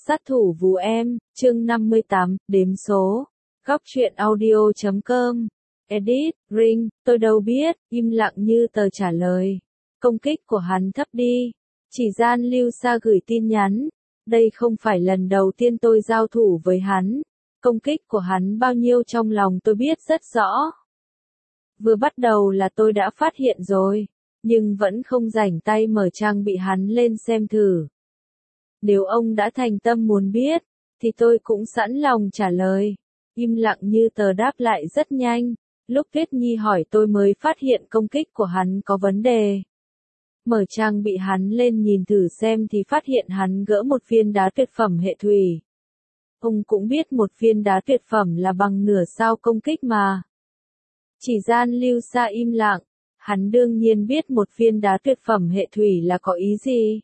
Sát thủ Vú Em, chương 58, đếm số. Góc truyện audio.com. Edit, Ring, tôi đâu biết, im lặng như tờ trả lời. Công kích của hắn thấp đi. Chỉ gian Lưu Sa gửi tin nhắn. Đây không phải lần đầu tiên tôi giao thủ với hắn. Công kích của hắn bao nhiêu trong lòng tôi biết rất rõ. Vừa bắt đầu là tôi đã phát hiện rồi, nhưng vẫn không rảnh tay mở trang bị hắn lên xem thử. Nếu ông đã thành tâm muốn biết, thì tôi cũng sẵn lòng trả lời. Im lặng như tờ đáp lại rất nhanh. Lúc Tuyết Nhi hỏi tôi mới phát hiện công kích của hắn có vấn đề. Mở trang bị hắn lên nhìn thử xem thì phát hiện hắn gỡ một viên đá tuyệt phẩm hệ thủy. Ông cũng biết một viên đá tuyệt phẩm là bằng nửa sao công kích mà. Chỉ gian Lưu Sa im lặng. Hắn đương nhiên biết một viên đá tuyệt phẩm hệ thủy là có ý gì.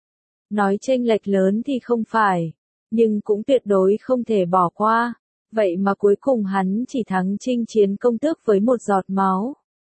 Nói chênh lệch lớn thì không phải, nhưng cũng tuyệt đối không thể bỏ qua. Vậy mà cuối cùng hắn chỉ thắng chinh chiến công tước với một giọt máu.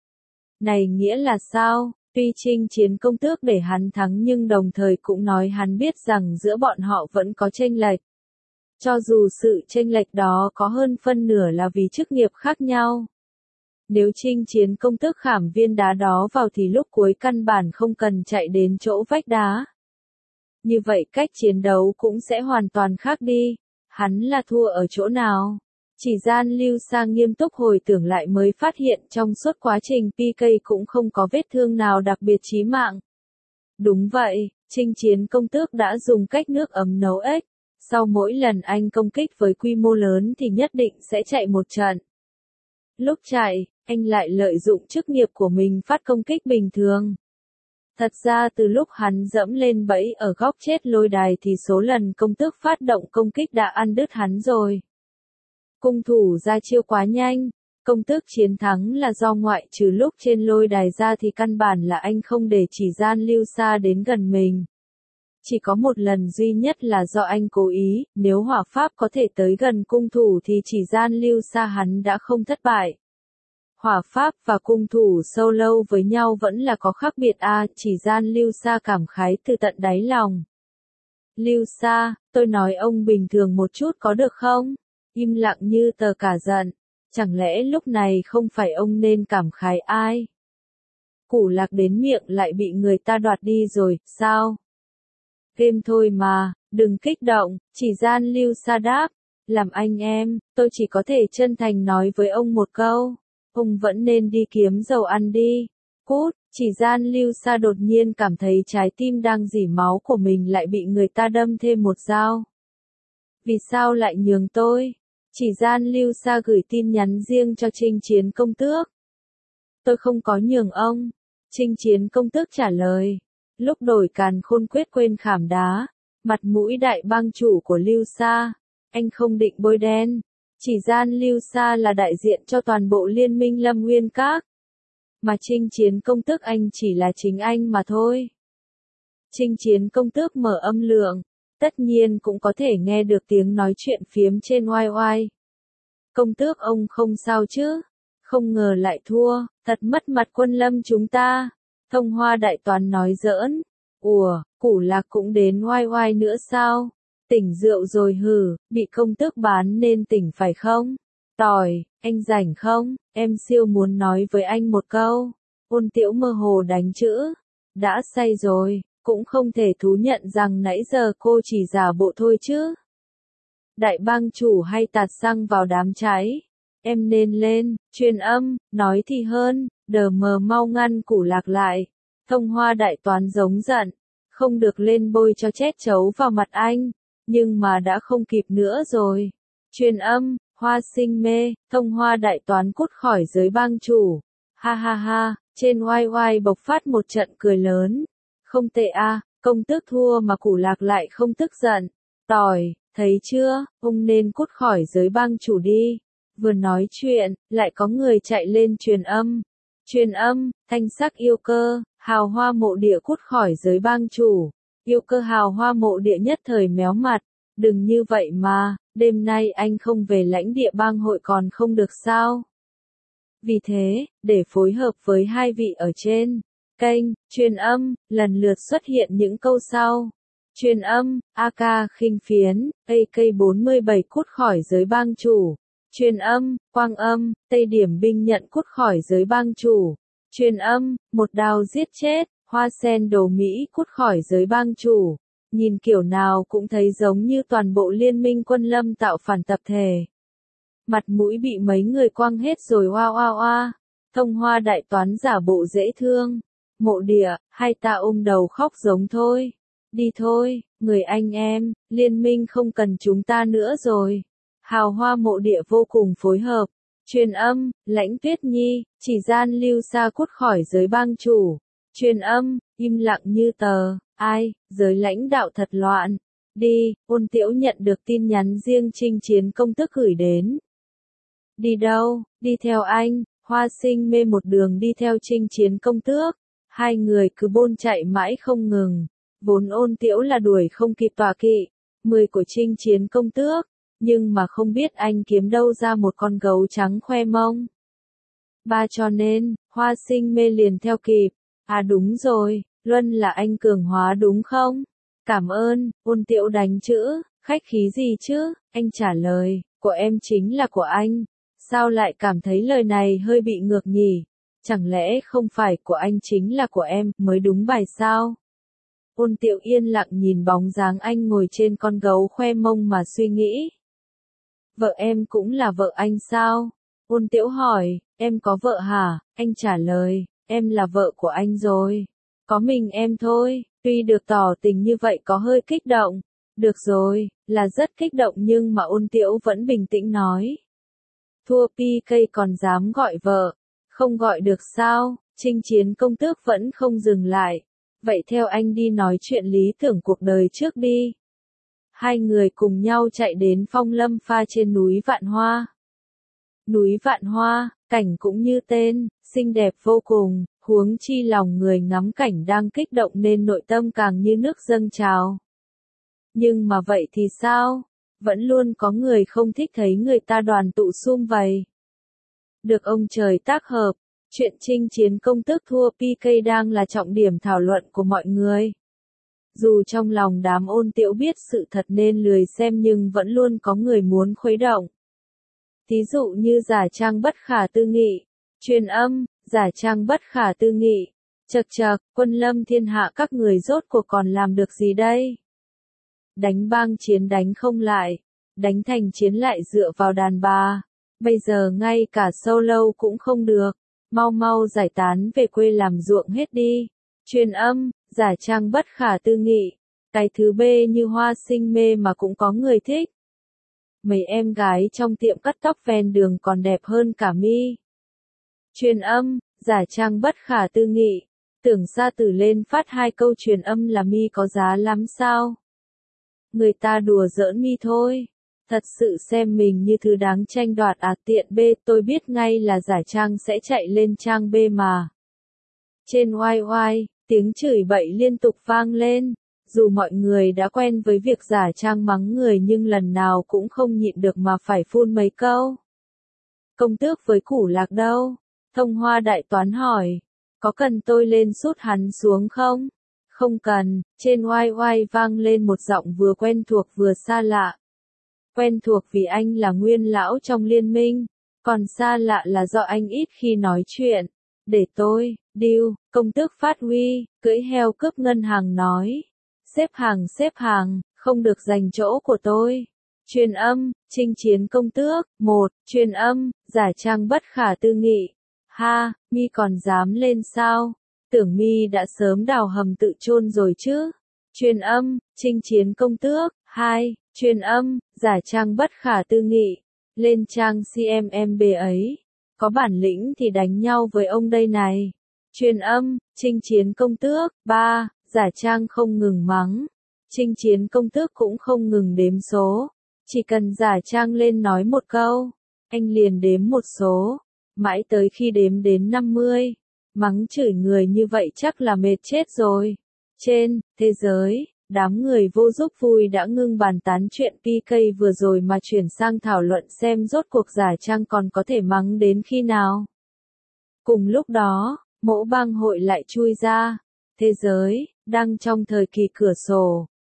Này nghĩa là sao? Tuy chinh chiến công tước để hắn thắng nhưng đồng thời cũng nói hắn biết rằng giữa bọn họ vẫn có chênh lệch. Cho dù sự chênh lệch đó có hơn phân nửa là vì chức nghiệp khác nhau. Nếu chinh chiến công tước khảm viên đá đó vào thì lúc cuối căn bản không cần chạy đến chỗ vách đá. Như vậy cách chiến đấu cũng sẽ hoàn toàn khác đi. Hắn là thua ở chỗ nào? Chỉ gian Lưu Sa nghiêm túc hồi tưởng lại mới phát hiện trong suốt quá trình PK cũng không có vết thương nào đặc biệt chí mạng. Đúng vậy, chinh chiến công tước đã dùng cách nước ấm nấu ếch. Sau mỗi lần anh công kích với quy mô lớn thì nhất định sẽ chạy một trận. Lúc chạy, anh lại lợi dụng chức nghiệp của mình phát công kích bình thường. Thật ra từ lúc hắn dẫm lên bẫy ở góc chết lôi đài thì số lần công tước phát động công kích đã ăn đứt hắn rồi. Cung thủ ra chiêu quá nhanh, công tước chiến thắng là do ngoại trừ lúc trên lôi đài ra thì căn bản là anh không để chỉ gian Lưu Sa đến gần mình. Chỉ có một lần duy nhất là do anh cố ý, nếu hỏa pháp có thể tới gần cung thủ thì chỉ gian Lưu Sa hắn đã không thất bại. Hỏa pháp và cung thủ solo với nhau vẫn là có khác biệt chỉ gian Lưu Sa cảm khái từ tận đáy lòng. Lưu Sa, tôi nói ông bình thường một chút có được không? Im lặng như tờ cả giận. Chẳng lẽ lúc này không phải ông nên cảm khái ai? Củ lạc đến miệng lại bị người ta đoạt đi rồi, sao? Game thôi mà, đừng kích động, chỉ gian Lưu Sa đáp. Làm anh em, tôi chỉ có thể chân thành nói với ông một câu. Ông vẫn nên đi kiếm dầu ăn đi. Cút, chỉ gian Lưu Sa đột nhiên cảm thấy trái tim đang rỉ máu của mình lại bị người ta đâm thêm một dao. Vì sao lại nhường tôi? Chỉ gian Lưu Sa gửi tin nhắn riêng cho chinh chiến công tước. Tôi không có nhường ông. Chinh chiến công tước trả lời. Lúc đổi càn khôn quyết quên khảm đá. Mặt mũi đại bang chủ của Lưu Sa. Anh không định bôi đen. Chỉ gian Lưu Sa là đại diện cho toàn bộ liên minh Lâm Nguyên Các. Mà chinh chiến công tước anh chỉ là chính anh mà thôi. Chinh chiến công tước mở âm lượng. Tất nhiên cũng có thể nghe được tiếng nói chuyện phiếm trên oai oai. Công tước ông không sao chứ? Không ngờ lại thua, thật mất mặt quân lâm chúng ta. Thông Hoa đại toán nói giỡn. Ủa, Củ Lạc cũng đến oai oai nữa sao? Tỉnh rượu rồi hử, bị công tước bán nên tỉnh phải không? Tỏi, anh rảnh không? Em siêu muốn nói với anh một câu. Ôn Tiễu mơ hồ đánh chữ. Đã say rồi, cũng không thể thú nhận rằng nãy giờ cô chỉ giả bộ thôi chứ. Đại bang chủ hay tạt xăng vào đám cháy. Em nên lên, truyền âm, nói thì hơn, đờ mờ mau ngăn Củ Lạc lại. Thông Hoa đại toán giống giận. Không được lên bôi cho chết chấu vào mặt anh. Nhưng mà đã không kịp nữa rồi. Truyền âm, Hoa Sinh mê, Thông Hoa đại toán cút khỏi giới bang chủ. Ha ha ha, trên oai oai bộc phát một trận cười lớn. Không tệ công tước thua mà Củ Lạc lại không tức giận. Tỏi, thấy chưa, ông nên cút khỏi giới bang chủ đi. Vừa nói chuyện, lại có người chạy lên truyền âm. Truyền âm, thanh sắc yêu cơ, hào hoa mộ địa cút khỏi giới bang chủ. Yêu cơ hào hoa mộ địa nhất thời méo mặt. Đừng như vậy mà, đêm nay anh không về lãnh địa bang hội còn không được sao? Vì thế, để phối hợp với hai vị ở trên kênh truyền âm, lần lượt xuất hiện những câu sau. Truyền âm, AK khinh phiến, AK-47 cút khỏi giới bang chủ. Truyền âm, quang âm, Tây Điểm binh nhận cút khỏi giới bang chủ. Truyền âm, một đao giết chết, Hoa Sen Đồ Mỹ cút khỏi giới bang chủ. Nhìn kiểu nào cũng thấy giống như toàn bộ liên minh quân lâm tạo phản tập thể. Mặt mũi bị mấy người quăng hết rồi oa oa oa. Thông Hoa đại toán giả bộ dễ thương. Mộ Địa, hai ta ôm đầu khóc giống thôi. Đi thôi, người anh em, liên minh không cần chúng ta nữa rồi. Hào Hoa Mộ Địa vô cùng phối hợp. Truyền âm, Lãnh Tuyết Nhi, chỉ gian lưu xa cút khỏi giới bang chủ. Truyền âm, im lặng như tờ, ai, giới lãnh đạo thật loạn. Đi, Ôn Tiễu nhận được tin nhắn riêng Chinh Chiến Công Tước gửi đến. Đi đâu, đi theo anh, Hoa Sinh Mê một đường đi theo Chinh Chiến Công Tước. Hai người cứ bôn chạy mãi không ngừng. Vốn Ôn Tiễu là đuổi không kịp tọa kỵ, 10 của Chinh Chiến Công Tước, nhưng mà không biết anh kiếm đâu ra một con gấu trắng khoe mông. Ba cho nên, Hoa Sinh Mê liền theo kịp. À đúng rồi, Luân là anh cường hóa đúng không? Cảm ơn, Ôn Tiễu đánh chữ, khách khí gì chứ, anh trả lời, của em chính là của anh. Sao lại cảm thấy lời này hơi bị ngược nhỉ? Chẳng lẽ không phải của anh chính là của em, mới đúng bài sao? Ôn Tiễu yên lặng nhìn bóng dáng anh ngồi trên con gấu khoe mông mà suy nghĩ. Vợ em cũng là vợ anh sao? Ôn Tiễu hỏi, em có vợ hả? Anh trả lời, em là vợ của anh rồi. Có mình em thôi, tuy được tỏ tình như vậy có hơi kích động. Được rồi, là rất kích động nhưng mà Ôn Tiễu vẫn bình tĩnh nói. Thua PK còn dám gọi vợ, không gọi được sao? Chinh Chiến Công Tước vẫn không dừng lại. Vậy theo anh đi nói chuyện lý tưởng cuộc đời trước đi. Hai người cùng nhau chạy đến Phong Lâm Pha trên núi Vạn Hoa. Núi Vạn Hoa, cảnh cũng như tên, xinh đẹp vô cùng, huống chi lòng người ngắm cảnh đang kích động nên nội tâm càng như nước dâng trào. Nhưng mà vậy thì sao? Vẫn luôn có người không thích thấy người ta đoàn tụ sum vầy. Được ông trời tác hợp, chuyện Chinh Chiến Công Tước thua PK đang là trọng điểm thảo luận của mọi người. Dù trong lòng đám Ôn Tiễu biết sự thật nên lười xem nhưng vẫn luôn có người muốn khuấy động. Thí dụ như giả trang bất khả tư nghị. Truyền âm, giả trang bất khả tư nghị. Chậc chậc, quân lâm thiên hạ các người rốt cuộc còn làm được gì đây? Đánh bang chiến đánh không lại. Đánh thành chiến lại dựa vào đàn bà. Bây giờ ngay cả solo cũng không được. Mau mau giải tán về quê làm ruộng hết đi. Truyền âm, giả trang bất khả tư nghị. Cái thứ B như Hoa Sinh Mê mà cũng có người thích. Mấy em gái trong tiệm cắt tóc ven đường còn đẹp hơn cả mi. Truyền âm, giả trang bất khả tư nghị. Tưởng Sa Tử lên phát 2 câu truyền âm là mi có giá lắm sao? Người ta đùa giỡn mi thôi. Thật sự xem mình như thứ đáng tranh đoạt à tiện B tôi biết ngay là giả trang sẽ chạy lên trang B mà. Trên YY, tiếng chửi bậy liên tục vang lên. Dù mọi người đã quen với việc giả trang mắng người nhưng lần nào cũng không nhịn được mà phải phun mấy câu. Công tước với Củ Lạc đâu? Thông Hoa đại toán hỏi. Có cần tôi lên sút hắn xuống không? Không cần, trên YY vang lên một giọng vừa quen thuộc vừa xa lạ. Quen thuộc vì anh là nguyên lão trong liên minh, còn xa lạ là do anh ít khi nói chuyện. Để tôi, điêu, công tước phát huy, cưỡi heo cướp ngân hàng nói. Xếp hàng, không được giành chỗ của tôi. Truyền âm, Chinh Chiến Công Tước, 1, truyền âm, giả trang bất khả tư nghị. Ha, mi còn dám lên sao? Tưởng mi đã sớm đào hầm tự chôn rồi chứ. Truyền âm, Chinh Chiến Công Tước, 2, truyền âm, giả trang bất khả tư nghị. Lên trang CMMB ấy. Có bản lĩnh thì đánh nhau với ông đây này. Truyền âm, Chinh Chiến Công Tước, 3, giả trang không ngừng mắng. Chinh Chiến Công Tước cũng không ngừng đếm số. Chỉ cần giả trang lên nói một câu, anh liền đếm một số. Mãi tới khi đếm đến 50. Mắng chửi người như vậy chắc là mệt chết rồi. Trên thế giới, đám người vô giúp vui đã ngưng bàn tán chuyện PK vừa rồi mà chuyển sang thảo luận xem rốt cuộc giả trang còn có thể mắng đến khi nào. Cùng lúc đó, mỗ bang hội lại chui ra. Thế giới, đang trong thời kỳ cửa sổ.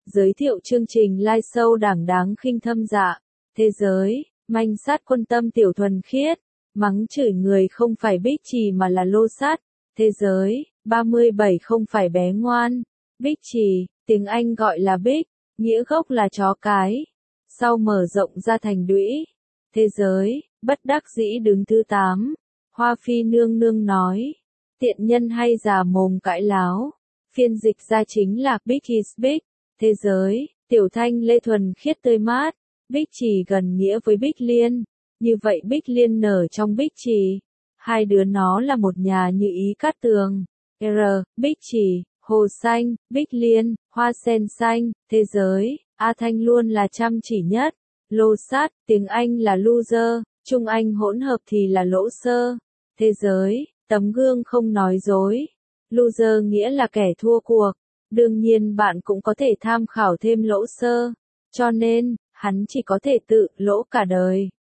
giới thiệu chương trình live show đảng đáng khinh thâm dạ, thế giới, manh sát quân tâm tiểu thuần khiết, mắng chửi người không phải Bích Trì mà là lô sát, thế giới, 37 không phải bé ngoan, Bích Trì, tiếng Anh gọi là Bích, nghĩa gốc là chó cái, sau mở rộng ra thành đũy, thế giới, bất đắc dĩ đứng thứ 8, Hoa Phi nương nương nói, tiện nhân hay già mồm cãi láo, phiên dịch ra chính là Big is Big, thế giới, tiểu thanh lê thuần khiết tươi mát, Bích Trì gần nghĩa với Bích Liên, như vậy Bích Liên nở trong Bích Trì, hai đứa nó là một nhà như Ý Cát Tường, Bích Trì, hồ xanh, Bích Liên, hoa sen xanh, thế giới, A Thanh luôn là chăm chỉ nhất, lô sát, tiếng Anh là loser, Trung Anh hỗn hợp thì là lỗ sơ, thế giới, tấm gương không nói dối, loser nghĩa là kẻ thua cuộc, đương nhiên bạn cũng có thể tham khảo thêm lỗ sơ, cho nên, hắn chỉ có thể tự lỗ cả đời.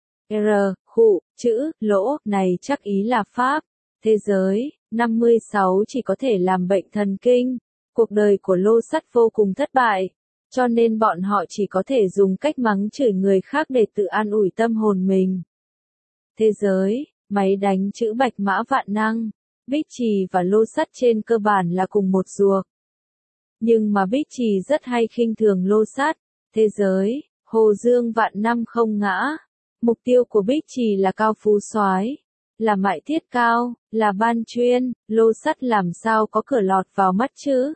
Chữ lỗ này chắc ý là Pháp, thế giới, 56 chỉ có thể làm bệnh thần kinh, cuộc đời của lô sắt vô cùng thất bại, cho nên bọn họ chỉ có thể dùng cách mắng chửi người khác để tự an ủi tâm hồn mình. Thế giới, máy đánh chữ bạch mã vạn năng, Bích Trì và lô sắt trên cơ bản là cùng một ruột. Nhưng mà Bích Trì rất hay khinh thường lô sắt, thế giới, Hồ Dương vạn năm không ngã. Mục tiêu của Bích Trì là cao phú soái, là mại thiết cao, là ban chuyên, lô sắt làm sao có cửa lọt vào mắt chứ?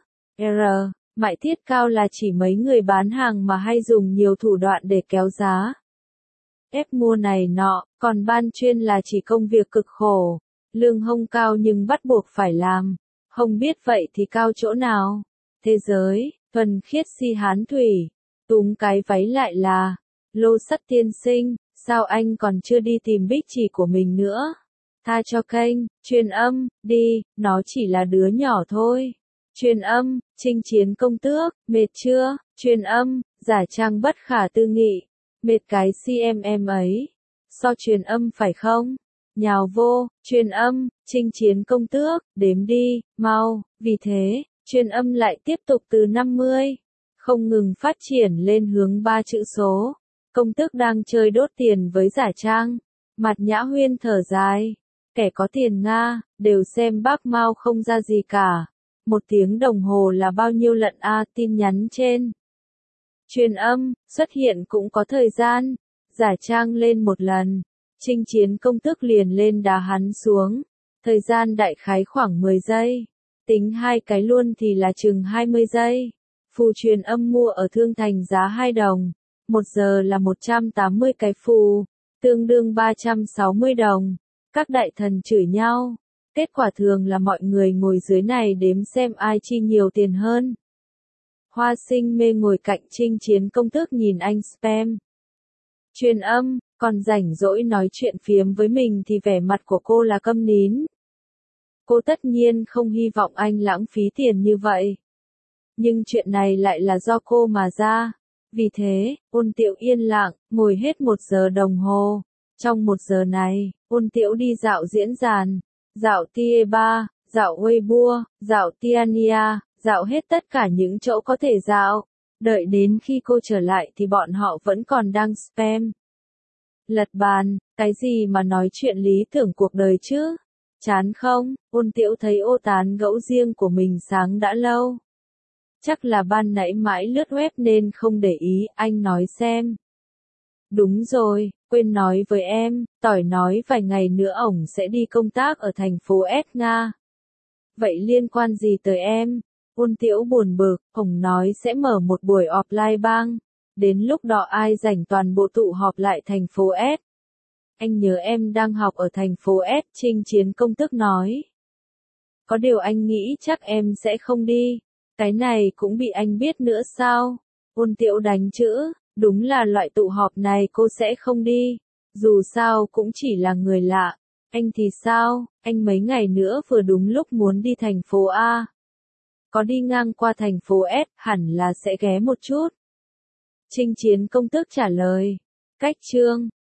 Mại thiết cao là chỉ mấy người bán hàng mà hay dùng nhiều thủ đoạn để kéo giá. Ép mua này nọ, còn ban chuyên là chỉ công việc cực khổ, lương hông cao nhưng bắt buộc phải làm, không biết vậy thì cao chỗ nào? Thế giới, thuần khiết si hán thủy, túm cái váy lại là, lô sắt tiên sinh, sao anh còn chưa đi tìm Bích Trì của mình nữa? Tha cho kênh, truyền âm, đi, nó chỉ là đứa nhỏ thôi. Truyền âm, chinh chiến công tước, mệt chưa? Truyền âm, giả trang bất khả tư nghị, mệt cái CMM ấy. So truyền âm phải không? Nhào vô, truyền âm, chinh chiến công tước, đếm đi, mau, vì thế, truyền âm lại tiếp tục từ 50, không ngừng phát triển lên hướng 3 chữ số. Công tước đang chơi đốt tiền với giả trang. Mặt Nhã Huyên thở dài. Kẻ có tiền Nga, đều xem bác Mao không ra gì cả. 1 tiếng đồng hồ là bao nhiêu lận a tin nhắn trên. Truyền âm, xuất hiện cũng có thời gian. Giả trang lên một lần. Chinh chiến công tước liền lên đá hắn xuống. Thời gian đại khái khoảng 10 giây. Tính 2 cái luôn thì là chừng 20 giây. Phù truyền âm mua ở Thương Thành giá 2 đồng. 1 giờ là 180 cái phù, tương đương 360 đồng. Các đại thần chửi nhau. Kết quả thường là mọi người ngồi dưới này đếm xem ai chi nhiều tiền hơn. Hoa Sinh mê ngồi cạnh chinh chiến công tước nhìn anh spam. Truyền âm, còn rảnh rỗi nói chuyện phiếm với mình thì vẻ mặt của cô là câm nín. Cô tất nhiên không hy vọng anh lãng phí tiền như vậy. Nhưng chuyện này lại là do cô mà ra. Vì thế, Ôn Tiệu yên lặng, ngồi hết 1 giờ đồng hồ. Trong 1 giờ này, Ôn Tiệu đi dạo diễn đàn, dạo Tie3, dạo Weibo, dạo Tiania, dạo hết tất cả những chỗ có thể dạo. Đợi đến khi cô trở lại thì bọn họ vẫn còn đang spam. Lật bàn, cái gì mà nói chuyện lý tưởng cuộc đời chứ? Chán không? Ôn Tiệu thấy ô tán gẫu riêng của mình sáng đã lâu. Chắc là ban nãy mãi lướt web nên không để ý, anh nói xem. Đúng rồi, quên nói với em, Tỏi nói vài ngày nữa ổng sẽ đi công tác ở thành phố S Nga. Vậy liên quan gì tới em? Ôn Tiễu buồn bực, ổng nói sẽ mở một buổi offline bang. Đến lúc đó ai rảnh toàn bộ tụ họp lại thành phố S. Anh nhớ em đang học ở thành phố S, Chinh chiến công tước nói. Có điều anh nghĩ chắc em sẽ không đi. Cái này cũng bị anh biết nữa sao? Ôn Tiễu đánh chữ, đúng là loại tụ họp này cô sẽ không đi. Dù sao cũng chỉ là người lạ. Anh thì sao? Anh mấy ngày nữa vừa đúng lúc muốn đi thành phố A. Có đi ngang qua thành phố S, hẳn là sẽ ghé một chút. Chinh chiến công tước trả lời. Cách chương